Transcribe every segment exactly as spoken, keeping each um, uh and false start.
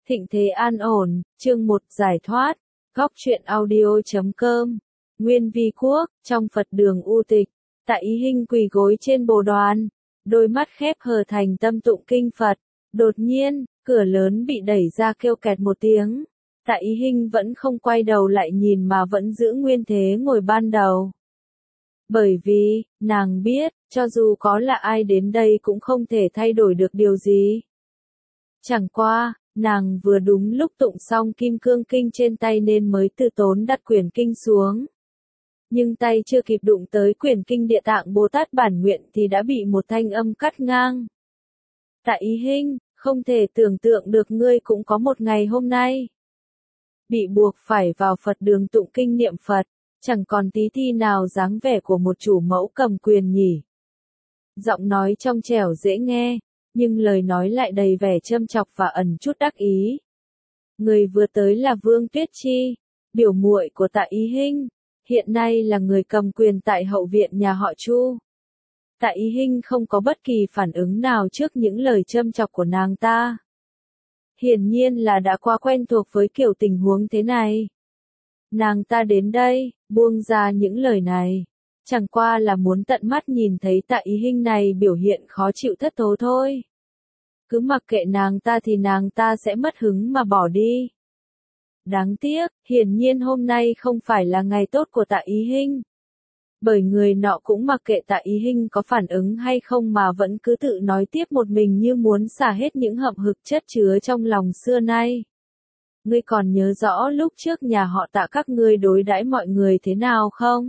Thịnh thế an ổn, chương một giải thoát, góc truyện audio chấm com. Nguyên Vi Quốc, trong Phật đường U Tịch, Tạ Ý Hinh quỳ gối trên bồ đoàn, đôi mắt khép hờ thành tâm tụng kinh Phật. Đột nhiên, cửa lớn bị đẩy ra kêu kẹt một tiếng. Tạ Ý Hinh vẫn không quay đầu lại nhìn mà vẫn giữ nguyên thế ngồi ban đầu. Bởi vì, nàng biết, cho dù có là ai đến đây cũng không thể thay đổi được điều gì. Chẳng qua, nàng vừa đúng lúc tụng xong kim cương kinh trên tay nên mới từ tốn đặt quyển kinh xuống. Nhưng tay chưa kịp đụng tới quyển kinh Địa Tạng Bồ Tát bản nguyện thì đã bị một thanh âm cắt ngang. Tạ Ý Hinh, không thể tưởng tượng được ngươi cũng có một ngày hôm nay. Bị buộc phải vào Phật đường tụng kinh niệm Phật, chẳng còn tí thi nào dáng vẻ của một chủ mẫu cầm quyền nhỉ. Giọng nói trong trẻo dễ nghe, nhưng lời nói lại đầy vẻ châm chọc và ẩn chút đắc ý. Người vừa tới là Vương Tuyết Chi, biểu muội của Tạ Ý Hinh, hiện nay là người cầm quyền tại hậu viện nhà họ Chu. Tạ Ý Hinh không có bất kỳ phản ứng nào trước những lời châm chọc của nàng ta. Hiển nhiên là đã quá quen thuộc với kiểu tình huống thế này. Nàng ta đến đây, buông ra những lời này, chẳng qua là muốn tận mắt nhìn thấy Tạ Ý Hinh này biểu hiện khó chịu thất thố thôi. Cứ mặc kệ nàng ta thì nàng ta sẽ mất hứng mà bỏ đi. Đáng tiếc, hiển nhiên hôm nay không phải là ngày tốt của Tạ Ý Hinh. Bởi người nọ cũng mặc kệ Tạ Ý Hinh có phản ứng hay không mà vẫn cứ tự nói tiếp một mình như muốn xả hết những hậm hực chất chứa trong lòng xưa nay. Ngươi còn nhớ rõ lúc trước nhà họ Tạ các ngươi đối đãi mọi người thế nào không?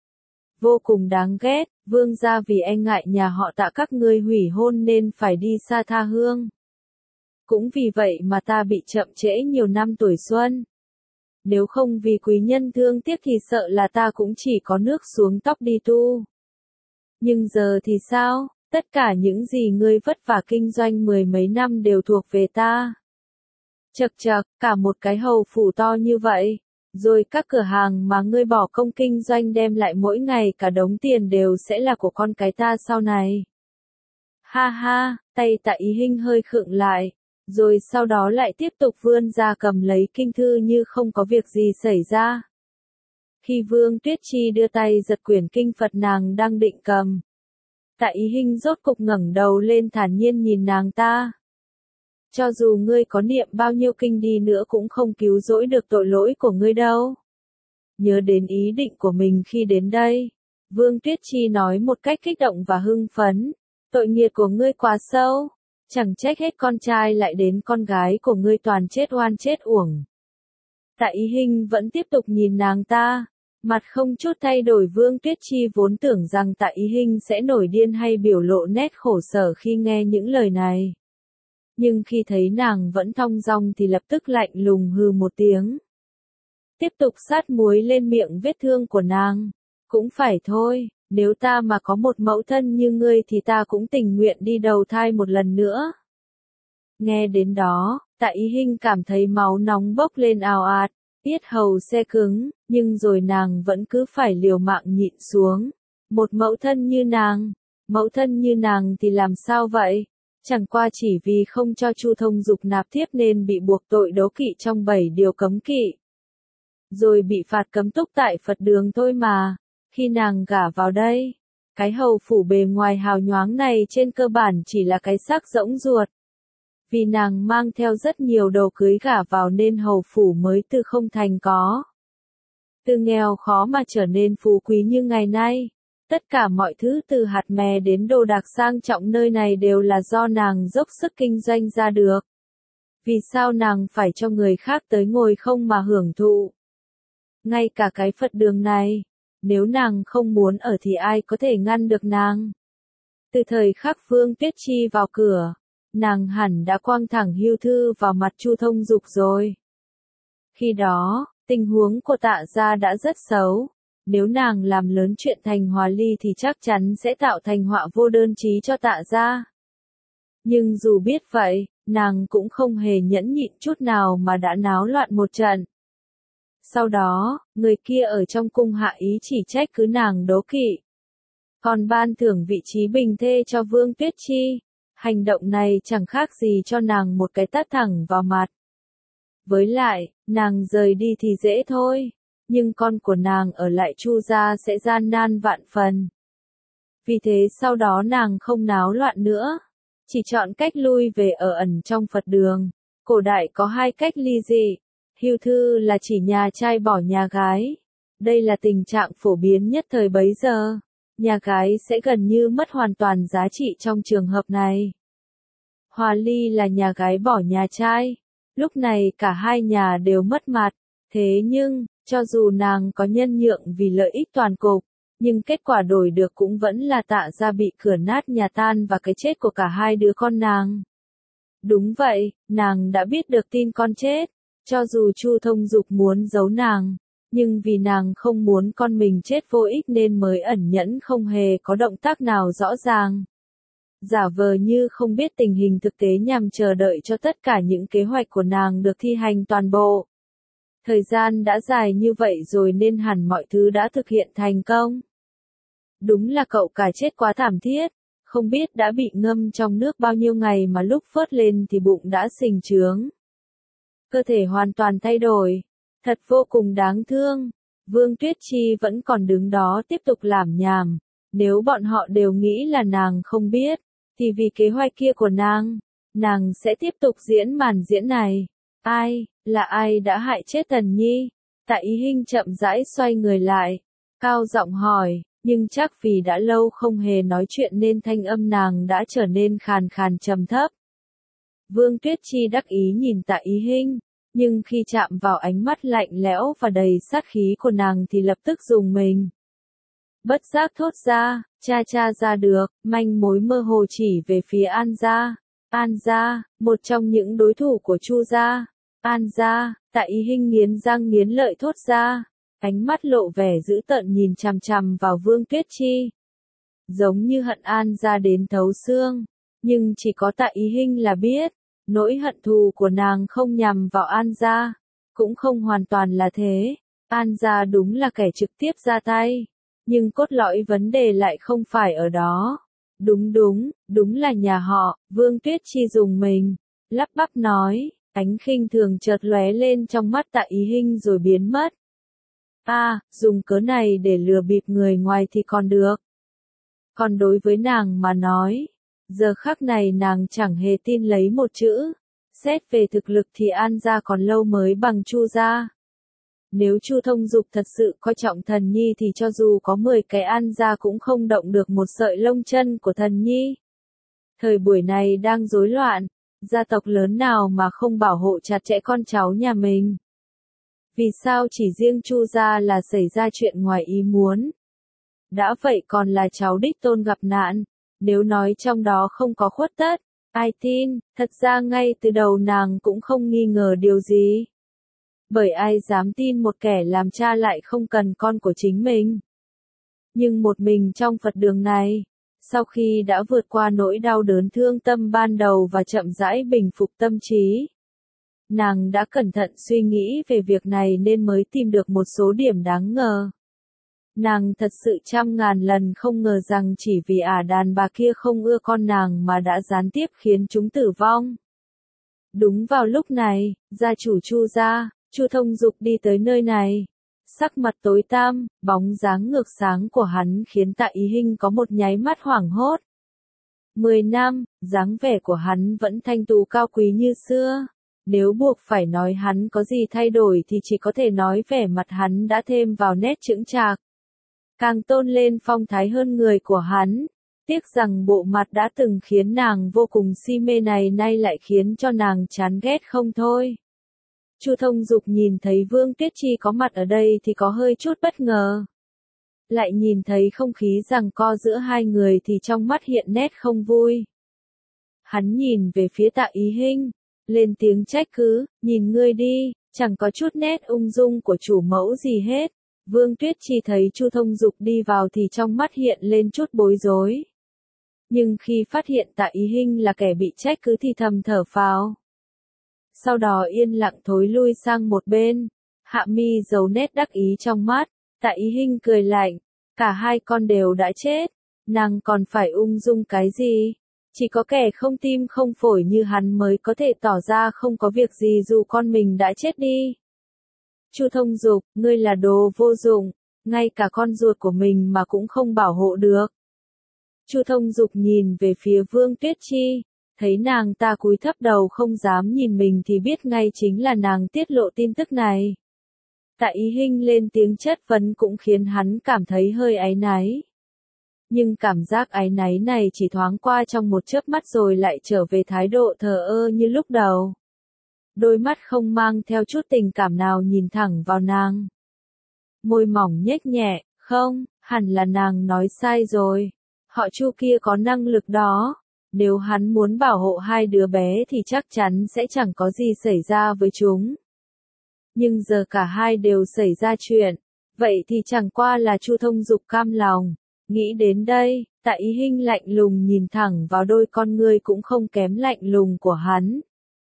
Vô cùng đáng ghét, vương gia vì e ngại nhà họ Tạ các ngươi hủy hôn nên phải đi xa tha hương. Cũng vì vậy mà ta bị chậm trễ nhiều năm tuổi xuân. Nếu không vì quý nhân thương tiếc thì sợ là ta cũng chỉ có nước xuống tóc đi tu. Nhưng giờ thì sao, tất cả những gì ngươi vất vả kinh doanh mười mấy năm đều thuộc về ta. Chậc chậc, cả một cái hầu phủ to như vậy, rồi các cửa hàng mà ngươi bỏ công kinh doanh đem lại mỗi ngày cả đống tiền đều sẽ là của con cái ta sau này. Ha ha, tay Tạ Ý Hinh hơi khựng lại, rồi sau đó lại tiếp tục vươn ra cầm lấy kinh thư như không có việc gì xảy ra. Khi Vương Tuyết Chi đưa tay giật quyển kinh Phật nàng đang định cầm, Tạ Ý Hinh rốt cục ngẩng đầu lên thản nhiên nhìn nàng ta. Cho dù ngươi có niệm bao nhiêu kinh đi nữa cũng không cứu rỗi được tội lỗi của ngươi đâu. Nhớ đến ý định của mình khi đến đây, Vương Tuyết Chi nói một cách kích động và hưng phấn, tội nghiệp của ngươi quá sâu, chẳng trách hết con trai lại đến con gái của ngươi toàn chết oan chết uổng. Tạ Ý Hinh vẫn tiếp tục nhìn nàng ta, mặt không chút thay đổi. Vương Tuyết Chi vốn tưởng rằng Tạ Ý Hinh sẽ nổi điên hay biểu lộ nét khổ sở khi nghe những lời này. Nhưng khi thấy nàng vẫn thong dong thì lập tức lạnh lùng hừ một tiếng. Tiếp tục sát muối lên miệng vết thương của nàng. Cũng phải thôi, nếu ta mà có một mẫu thân như ngươi thì ta cũng tình nguyện đi đầu thai một lần nữa. Nghe đến đó, Tạ Ý Hinh cảm thấy máu nóng bốc lên ào ạt, yết hầu se cứng, nhưng rồi nàng vẫn cứ phải liều mạng nhịn xuống. Một mẫu thân như nàng, mẫu thân như nàng thì làm sao vậy? Chẳng qua chỉ vì không cho Chu Thông Dục nạp thiếp nên bị buộc tội đố kỵ trong bảy điều cấm kỵ. Rồi bị phạt cấm túc tại Phật đường thôi mà. Khi nàng gả vào đây, cái hầu phủ bề ngoài hào nhoáng này trên cơ bản chỉ là cái xác rỗng ruột. Vì nàng mang theo rất nhiều đồ cưới gả vào nên hầu phủ mới từ không thành có. Từ nghèo khó mà trở nên phú quý như ngày nay. Tất cả mọi thứ từ hạt mè đến đồ đạc sang trọng nơi này đều là do nàng dốc sức kinh doanh ra được. Vì sao nàng phải cho người khác tới ngồi không mà hưởng thụ? Ngay cả cái Phật đường này, nếu nàng không muốn ở thì ai có thể ngăn được nàng? Từ thời khắc Vương Tuyết Chi vào cửa, nàng hẳn đã quăng thẳng hưu thư vào mặt Chu Thông Dục rồi. Khi đó, tình huống của Tạ gia đã rất xấu. Nếu nàng làm lớn chuyện thành hòa ly thì chắc chắn sẽ tạo thành họa vô đơn chí cho Tạ gia. Nhưng dù biết vậy, nàng cũng không hề nhẫn nhịn chút nào mà đã náo loạn một trận. Sau đó, người kia ở trong cung hạ ý chỉ trách cứ nàng đố kỵ. Còn ban thưởng vị trí bình thê cho Vương Tuyết Chi. Hành động này chẳng khác gì cho nàng một cái tát thẳng vào mặt. Với lại, nàng rời đi thì dễ thôi, nhưng con của nàng ở lại Chu gia sẽ gian nan vạn phần. Vì thế sau đó nàng không náo loạn nữa, chỉ chọn cách lui về ở ẩn trong Phật đường. Cổ đại có hai cách ly dị. Hưu thư là chỉ nhà trai bỏ nhà gái. Đây là tình trạng phổ biến nhất thời bấy giờ. Nhà gái sẽ gần như mất hoàn toàn giá trị trong trường hợp này. Hòa ly là nhà gái bỏ nhà trai. Lúc này cả hai nhà đều mất mặt. Thế nhưng, cho dù nàng có nhân nhượng vì lợi ích toàn cục, nhưng kết quả đổi được cũng vẫn là Tạ gia bị cửa nát nhà tan và cái chết của cả hai đứa con nàng. Đúng vậy, nàng đã biết được tin con chết. Cho dù Chu Thông Dục muốn giấu nàng, nhưng vì nàng không muốn con mình chết vô ích nên mới ẩn nhẫn không hề có động tác nào rõ ràng. Giả vờ như không biết tình hình thực tế nhằm chờ đợi cho tất cả những kế hoạch của nàng được thi hành toàn bộ. Thời gian đã dài như vậy rồi nên hẳn mọi thứ đã thực hiện thành công. Đúng là cậu cả chết quá thảm thiết, không biết đã bị ngâm trong nước bao nhiêu ngày mà lúc phớt lên thì bụng đã sình trướng. Cơ thể hoàn toàn thay đổi, thật vô cùng đáng thương. Vương Tuyết Chi vẫn còn đứng đó tiếp tục lảm nhảm, nếu bọn họ đều nghĩ là nàng không biết, thì vì kế hoạch kia của nàng, nàng sẽ tiếp tục diễn màn diễn này. Ai, là ai đã hại chết Tần Nhi? Tạ Ý Hinh chậm rãi xoay người lại, cao giọng hỏi, nhưng chắc vì đã lâu không hề nói chuyện nên thanh âm nàng đã trở nên khàn khàn trầm thấp. Vương Tuyết Chi đắc ý nhìn Tạ Ý Hinh, nhưng khi chạm vào ánh mắt lạnh lẽo và đầy sát khí của nàng thì lập tức rùng mình. Bất giác thốt ra, cha cha ra được, manh mối mơ hồ chỉ về phía An gia. An gia, một trong những đối thủ của Chu gia. An gia, Tạ Ý Hinh nghiến răng nghiến lợi thốt ra, ánh mắt lộ vẻ dữ tợn nhìn chằm chằm vào Vương Tuyết Chi. Giống như hận An gia đến thấu xương, nhưng chỉ có Tạ Ý Hinh là biết, nỗi hận thù của nàng không nhằm vào An gia, cũng không hoàn toàn là thế. An gia đúng là kẻ trực tiếp ra tay, nhưng cốt lõi vấn đề lại không phải ở đó. Đúng đúng, đúng là nhà họ. Vương Tuyết Chi dùng mình, lắp bắp nói, ánh khinh thường chợt lóe lên trong mắt Tạ Ý Hinh rồi biến mất. A, à, dùng cớ này để lừa bịp người ngoài thì còn được. Còn đối với nàng mà nói, giờ khắc này nàng chẳng hề tin lấy một chữ. Xét về thực lực thì An gia còn lâu mới bằng Chu gia. Nếu Chu Thông Dục thật sự coi trọng Thần Nhi thì cho dù có mười cái An gia cũng không động được một sợi lông chân của Thần Nhi. Thời buổi này đang rối loạn, gia tộc lớn nào mà không bảo hộ chặt chẽ con cháu nhà mình. Vì sao chỉ riêng Chu gia là xảy ra chuyện ngoài ý muốn? Đã vậy còn là cháu đích tôn gặp nạn, nếu nói trong đó không có khuất tất, ai tin? Thật ra ngay từ đầu nàng cũng không nghi ngờ điều gì. Bởi ai dám tin một kẻ làm cha lại không cần con của chính mình. Nhưng một mình trong Phật đường này, sau khi đã vượt qua nỗi đau đớn thương tâm ban đầu và chậm rãi bình phục tâm trí, nàng đã cẩn thận suy nghĩ về việc này nên mới tìm được một số điểm đáng ngờ. Nàng thật sự trăm ngàn lần không ngờ rằng chỉ vì ả đàn bà kia không ưa con nàng mà đã gián tiếp khiến chúng tử vong. Đúng vào lúc này, gia chủ Chu gia, Chu Thông Dục đi tới nơi này. Sắc mặt tối tăm, bóng dáng ngược sáng của hắn khiến Tạ Ý Hinh có một nháy mắt hoảng hốt. Mười năm, dáng vẻ của hắn vẫn thanh tú cao quý như xưa. Nếu buộc phải nói hắn có gì thay đổi thì chỉ có thể nói vẻ mặt hắn đã thêm vào nét chững chạc. Càng tôn lên phong thái hơn người của hắn. Tiếc rằng bộ mặt đã từng khiến nàng vô cùng si mê này nay lại khiến cho nàng chán ghét không thôi. Chu Thông Dục nhìn thấy Vương Tuyết Chi có mặt ở đây thì có hơi chút bất ngờ. Lại nhìn thấy không khí giằng co giữa hai người thì trong mắt hiện nét không vui. Hắn nhìn về phía Tạ Ý Hinh, lên tiếng trách cứ, nhìn ngươi đi, chẳng có chút nét ung dung của chủ mẫu gì hết. Vương Tuyết Chi thấy Chu Thông Dục đi vào thì trong mắt hiện lên chút bối rối. Nhưng khi phát hiện Tạ Ý Hinh là kẻ bị trách cứ thì thầm thở phào. Sau đó yên lặng thối lui sang một bên, hạ mi giấu nét đắc ý trong mắt. Tạ Ý Hinh cười lạnh, cả hai con đều đã chết, nàng còn phải ung dung cái gì? Chỉ có kẻ không tim không phổi như hắn mới có thể tỏ ra không có việc gì dù con mình đã chết đi. Chu Thông Dục, ngươi là đồ vô dụng, ngay cả con ruột của mình mà cũng không bảo hộ được. Chu Thông Dục nhìn về phía Vương Tuyết Chi, thấy nàng ta cúi thấp đầu không dám nhìn mình thì biết ngay chính là nàng tiết lộ tin tức này. Tạ Ý Hinh lên tiếng chất vấn cũng khiến hắn cảm thấy hơi áy náy. Nhưng cảm giác áy náy này chỉ thoáng qua trong một chớp mắt rồi lại trở về thái độ thờ ơ như lúc đầu. Đôi mắt không mang theo chút tình cảm nào nhìn thẳng vào nàng. Môi mỏng nhếch nhẹ, không, hẳn là nàng nói sai rồi. Họ Chu kia có năng lực đó. Nếu hắn muốn bảo hộ hai đứa bé thì chắc chắn sẽ chẳng có gì xảy ra với chúng. Nhưng giờ cả hai đều xảy ra chuyện. Vậy thì chẳng qua là Chu Thông Dục cam lòng. Nghĩ đến đây, Tạ Ý Hinh lạnh lùng nhìn thẳng vào đôi con ngươi cũng không kém lạnh lùng của hắn.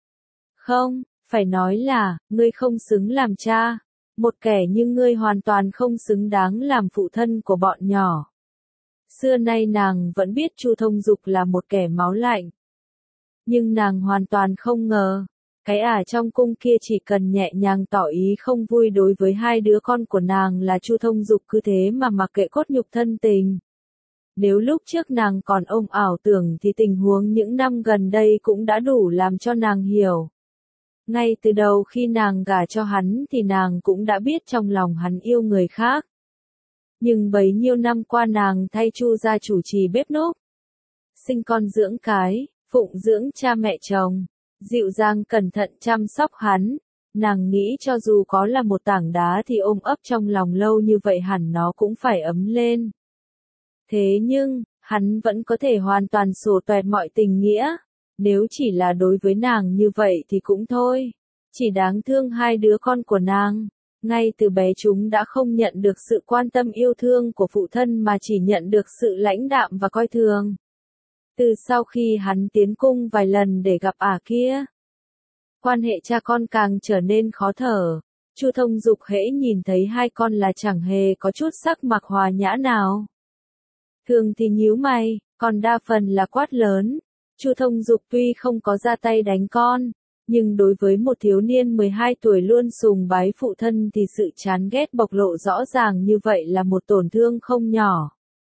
Không, phải nói là, ngươi không xứng làm cha. Một kẻ như ngươi hoàn toàn không xứng đáng làm phụ thân của bọn nhỏ. Xưa nay nàng vẫn biết Chu Thông Dục là một kẻ máu lạnh. Nhưng nàng hoàn toàn không ngờ, cái ả trong cung kia chỉ cần nhẹ nhàng tỏ ý không vui đối với hai đứa con của nàng là Chu Thông Dục cứ thế mà mặc kệ cốt nhục thân tình. Nếu lúc trước nàng còn ôm ảo tưởng thì tình huống những năm gần đây cũng đã đủ làm cho nàng hiểu. Ngay từ đầu khi nàng gả cho hắn thì nàng cũng đã biết trong lòng hắn yêu người khác. Nhưng bấy nhiêu năm qua nàng thay Chu gia chủ trì bếp núc, sinh con dưỡng cái, phụng dưỡng cha mẹ chồng, dịu dàng cẩn thận chăm sóc hắn, nàng nghĩ cho dù có là một tảng đá thì ôm ấp trong lòng lâu như vậy hẳn nó cũng phải ấm lên. Thế nhưng, hắn vẫn có thể hoàn toàn sổ toẹt mọi tình nghĩa, nếu chỉ là đối với nàng như vậy thì cũng thôi, chỉ đáng thương hai đứa con của nàng. Ngay từ bé chúng đã không nhận được sự quan tâm yêu thương của phụ thân mà chỉ nhận được sự lãnh đạm và coi thường. Từ sau khi hắn tiến cung vài lần để gặp ả kia, quan hệ cha con càng trở nên khó thở. Chu Thông Dục hễ nhìn thấy hai con là chẳng hề có chút sắc mặt hòa nhã nào. Thường thì nhíu mày, còn đa phần là quát lớn. Chu Thông Dục tuy không có ra tay đánh con, nhưng đối với một thiếu niên mười hai tuổi luôn sùng bái phụ thân thì sự chán ghét bộc lộ rõ ràng như vậy là một tổn thương không nhỏ.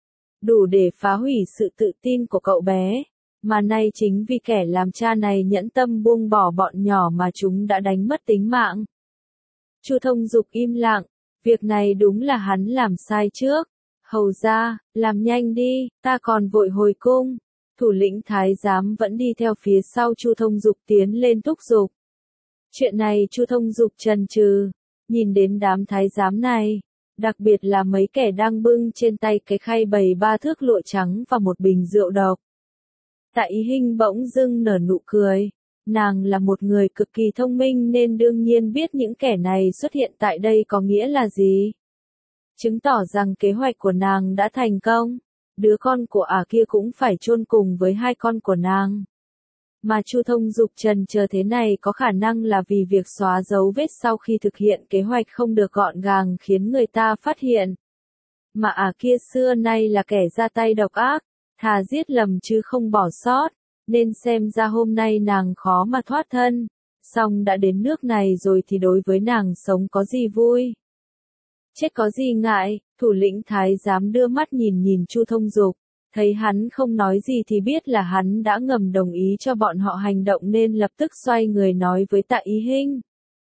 Đủ để phá hủy sự tự tin của cậu bé, mà nay chính vì kẻ làm cha này nhẫn tâm buông bỏ bọn nhỏ mà chúng đã đánh mất tính mạng. Chu Thông Dục im lặng, việc này đúng là hắn làm sai trước. Hầu ra, làm nhanh đi, ta còn vội hồi cung. Thủ lĩnh thái giám vẫn đi theo phía sau Chu Thông Dục tiến lên thúc giục. Chuyện này Chu Thông Dục chần chừ, nhìn đến đám thái giám này, đặc biệt là mấy kẻ đang bưng trên tay cái khay bày ba thước lụa trắng và một bình rượu độc. Tạ Ý Hinh bỗng dưng nở nụ cười, nàng là một người cực kỳ thông minh nên đương nhiên biết những kẻ này xuất hiện tại đây có nghĩa là gì. Chứng tỏ rằng kế hoạch của nàng đã thành công. Đứa con của ả kia cũng phải chôn cùng với hai con của nàng. Mà Chu Thông Dục trần chờ thế này có khả năng là vì việc xóa dấu vết sau khi thực hiện kế hoạch không được gọn gàng khiến người ta phát hiện. Mà ả kia xưa nay là kẻ ra tay độc ác, thà giết lầm chứ không bỏ sót, nên xem ra hôm nay nàng khó mà thoát thân. Song đã đến nước này rồi thì đối với nàng sống có gì vui. Chết có gì ngại, thủ lĩnh thái giám đưa mắt nhìn nhìn Chu Thông Dục, thấy hắn không nói gì thì biết là hắn đã ngầm đồng ý cho bọn họ hành động nên lập tức xoay người nói với Tạ Ý Hinh.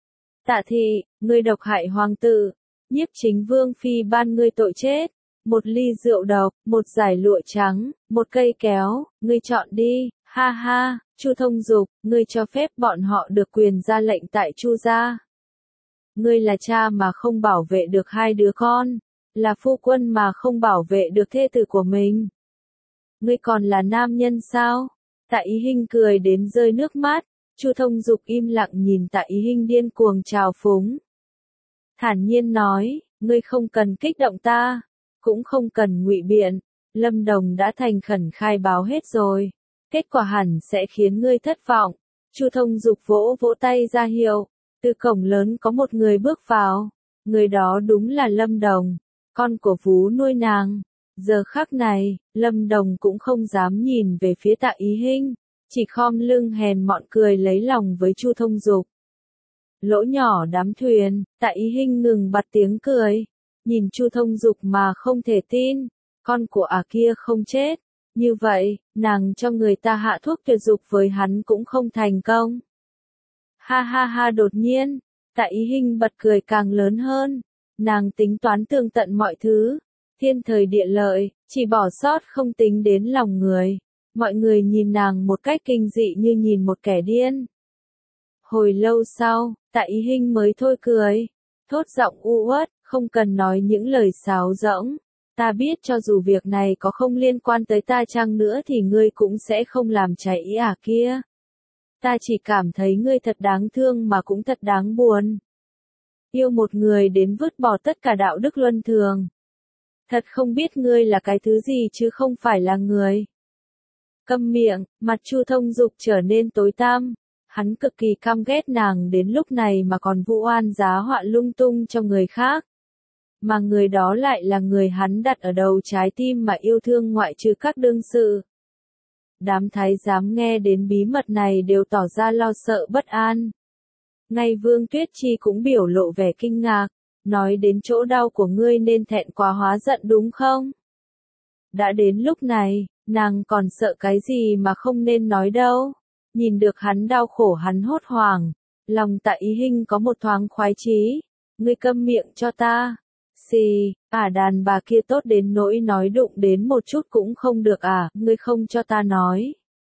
Tạ thị, ngươi độc hại hoàng tử, nhiếp chính vương phi ban ngươi tội chết, một ly rượu độc, một dải lụa trắng, một cây kéo, ngươi chọn đi, ha ha, Chu Thông Dục, ngươi cho phép bọn họ được quyền ra lệnh tại Chu gia. Ngươi là cha mà không bảo vệ được hai đứa con, là phu quân mà không bảo vệ được thê tử của mình. Ngươi còn là nam nhân sao? Tạ Ý Hinh cười đến rơi nước mắt, Chu Thông Dục im lặng nhìn Tạ Ý Hinh điên cuồng trào phúng. Thản nhiên nói, ngươi không cần kích động ta, cũng không cần ngụy biện, Lâm Đồng đã thành khẩn khai báo hết rồi, kết quả hẳn sẽ khiến ngươi thất vọng. Chu Thông Dục vỗ vỗ tay ra hiệu. Từ cổng lớn có một người bước vào, người đó đúng là Lâm Đồng, con của vú nuôi nàng. Giờ khắc này, Lâm Đồng cũng không dám nhìn về phía Tạ Ý Hinh, chỉ khom lưng hèn mọn cười lấy lòng với Chu Thông Dục. Lỗ nhỏ đám thuyền, Tạ Ý Hinh ngừng bật tiếng cười, nhìn Chu Thông Dục mà không thể tin, con của ả kia không chết, như vậy, nàng cho người ta hạ thuốc tuyệt dục với hắn cũng không thành công. Ha ha ha, đột nhiên, Tạ Ý Hinh bật cười càng lớn hơn, nàng tính toán tường tận mọi thứ, thiên thời địa lợi, chỉ bỏ sót không tính đến lòng người. Mọi người nhìn nàng một cách kinh dị như nhìn một kẻ điên. Hồi lâu sau, Tạ Ý Hinh mới thôi cười, thốt giọng u uất, không cần nói những lời sáo rỗng. Ta biết cho dù việc này có không liên quan tới ta chăng nữa thì ngươi cũng sẽ không làm trái ý ả kia. Ta chỉ cảm thấy ngươi thật đáng thương mà cũng thật đáng buồn. Yêu một người đến vứt bỏ tất cả đạo đức luân thường. Thật không biết ngươi là cái thứ gì chứ không phải là người. Câm miệng, mặt Chu Thông Dục trở nên tối tăm. Hắn cực kỳ căm ghét nàng đến lúc này mà còn vu oan giá họa lung tung cho người khác. Mà người đó lại là người hắn đặt ở đầu trái tim mà yêu thương ngoại trừ các đương sự. Đám thái giám nghe đến bí mật này đều tỏ ra lo sợ bất an. Ngay Vương Tuyết Chi cũng biểu lộ vẻ kinh ngạc, nói đến chỗ đau của ngươi nên thẹn quá hóa giận đúng không? Đã đến lúc này, nàng còn sợ cái gì mà không nên nói đâu. Nhìn được hắn đau khổ hắn hốt hoảng, lòng Tạ Ý Hinh có một thoáng khoái chí. Ngươi câm miệng cho ta. Xì, ả đàn bà kia tốt đến nỗi nói đụng đến một chút cũng không được à, ngươi không cho ta nói.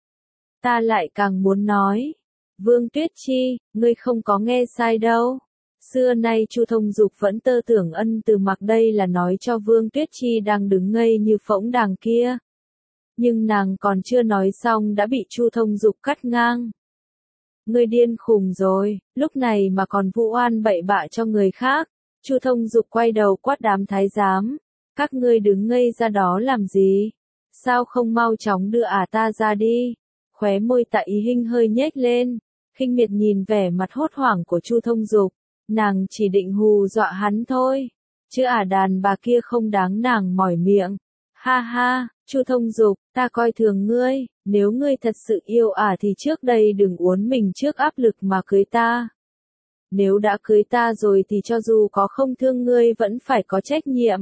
Ta lại càng muốn nói. Vương Tuyết Chi, ngươi không có nghe sai đâu. Xưa nay Chu Thông Dục vẫn tơ tưởng ân từ mặc đây là nói cho Vương Tuyết Chi đang đứng ngây như phỗng đàng kia. Nhưng nàng còn chưa nói xong đã bị Chu Thông Dục cắt ngang. Ngươi điên khùng rồi, lúc này mà còn vu oan bậy bạ cho người khác. Chu Thông Dục quay đầu quát đám thái giám. Các ngươi đứng ngây ra đó làm gì? Sao không mau chóng đưa ả ta ra đi? Khóe môi Tạ Ý Hinh hơi nhếch lên. Khinh miệt nhìn vẻ mặt hốt hoảng của Chu Thông Dục. Nàng chỉ định hù dọa hắn thôi. Chứ ả đàn bà kia không đáng nàng mỏi miệng. Ha ha, Chu Thông Dục, ta coi thường ngươi. Nếu ngươi thật sự yêu ả thì trước đây đừng uốn mình trước áp lực mà cưới ta. Nếu đã cưới ta rồi thì cho dù có không thương ngươi vẫn phải có trách nhiệm.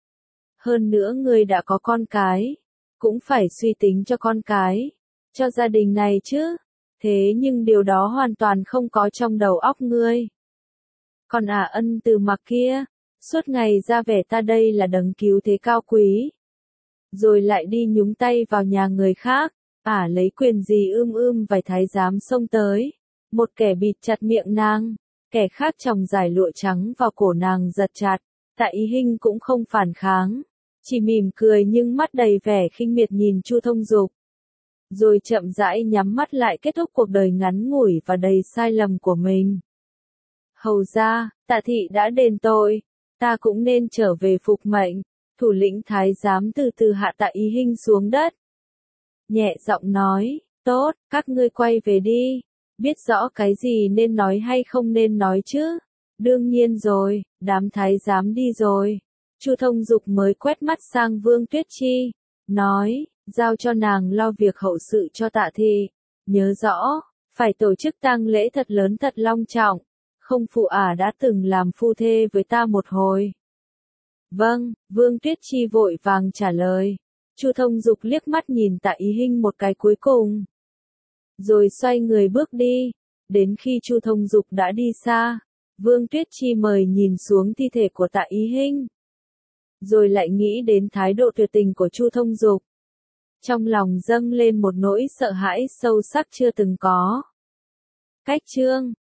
Hơn nữa ngươi đã có con cái, cũng phải suy tính cho con cái, cho gia đình này chứ. Thế nhưng điều đó hoàn toàn không có trong đầu óc ngươi. Còn ả ân từ mặc kia, suốt ngày ra vẻ ta đây là đấng cứu thế cao quý. Rồi lại đi nhúng tay vào nhà người khác, ả lấy quyền gì ưm ưm vài thái giám xông tới. Một kẻ bịt chặt miệng nàng. Kẻ khác chồng giải lụa trắng vào cổ nàng giật chặt, Tạ Ý Hinh cũng không phản kháng, chỉ mỉm cười nhưng mắt đầy vẻ khinh miệt nhìn Chu Thông Dục. Rồi chậm rãi nhắm mắt lại kết thúc cuộc đời ngắn ngủi và đầy sai lầm của mình. Hầu ra, Tạ thị đã đền tội, ta cũng nên trở về phục mệnh. Thủ lĩnh thái giám từ từ hạ Tạ Ý Hinh xuống đất. Nhẹ giọng nói, tốt, các ngươi quay về đi. Biết rõ cái gì nên nói hay không nên nói chứ? Đương nhiên rồi, đám thái giám đi rồi. Chu Thông Dục mới quét mắt sang Vương Tuyết Chi, nói, giao cho nàng lo việc hậu sự cho Tạ thị. Nhớ rõ, phải tổ chức tang lễ thật lớn thật long trọng. Không phụ ả đã từng làm phu thê với ta một hồi. Vâng, Vương Tuyết Chi vội vàng trả lời. Chu Thông Dục liếc mắt nhìn Tạ Ý Hinh một cái cuối cùng. Rồi xoay người bước đi. Đến khi Chu Thông Dục đã đi xa, Vương Tuyết Chi mời nhìn xuống thi thể của Tạ Ý Hinh. Rồi lại nghĩ đến thái độ tuyệt tình của Chu Thông Dục. Trong lòng dâng lên một nỗi sợ hãi sâu sắc chưa từng có. Cách chương